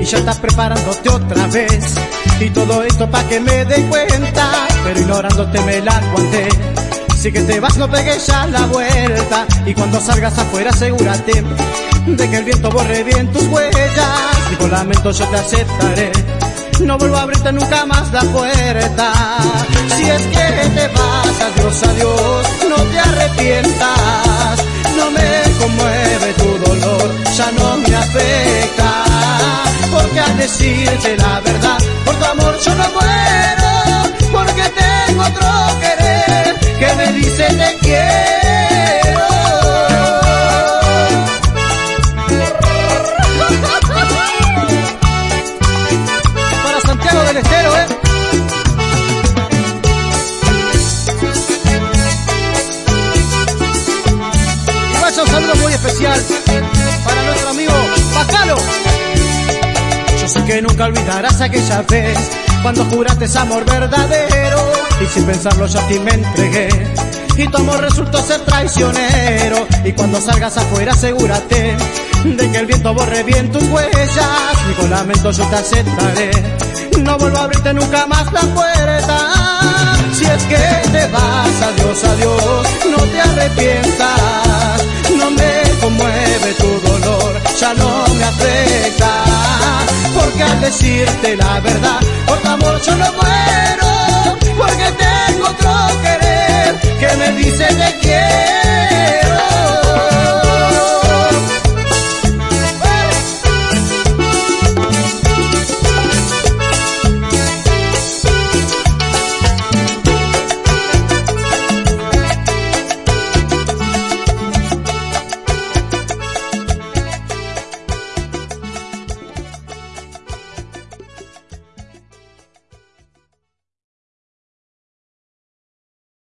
ya estás preparándote otra vez. Y todo esto pa' que me dé cuenta, pero ignorándote me la aguanté. Si que te vas no pegues ya la vuelta, y cuando salgas afuera asegúrate de que el viento borre bien tus huellas. Y con lamento yo te aceptaré, no vuelvo a abrirte nunca más la puerta. Si es que te vas, adiós, no te arrepientas. No me conmueve tu dolor, ya no me afecta. Porque al decirte la verdad, por tu amor yo no muero. Porque tengo otro querer que me dice te quiero. Para Santiago del Estero, Y vaya un saludo muy especial para nuestro amigo Bacalo. Yo sé que nunca olvidarás aquella vez cuando juraste ese amor verdadero, y sin pensarlo yo a ti me entregué, y tu amor resultó ser traicionero. Y cuando salgas afuera asegúrate de que el viento borre bien tus huellas. Y con lamento yo te aceptaré, no vuelvo a abrirte nunca más la puerta. Si es que te vas, adiós, no te arrepientas. No me conmueve tu dolor, ya no me afecta. Porque al decirte la verdad, por tu amor yo no muero. Porque tengo otro querer que me dice te quiero.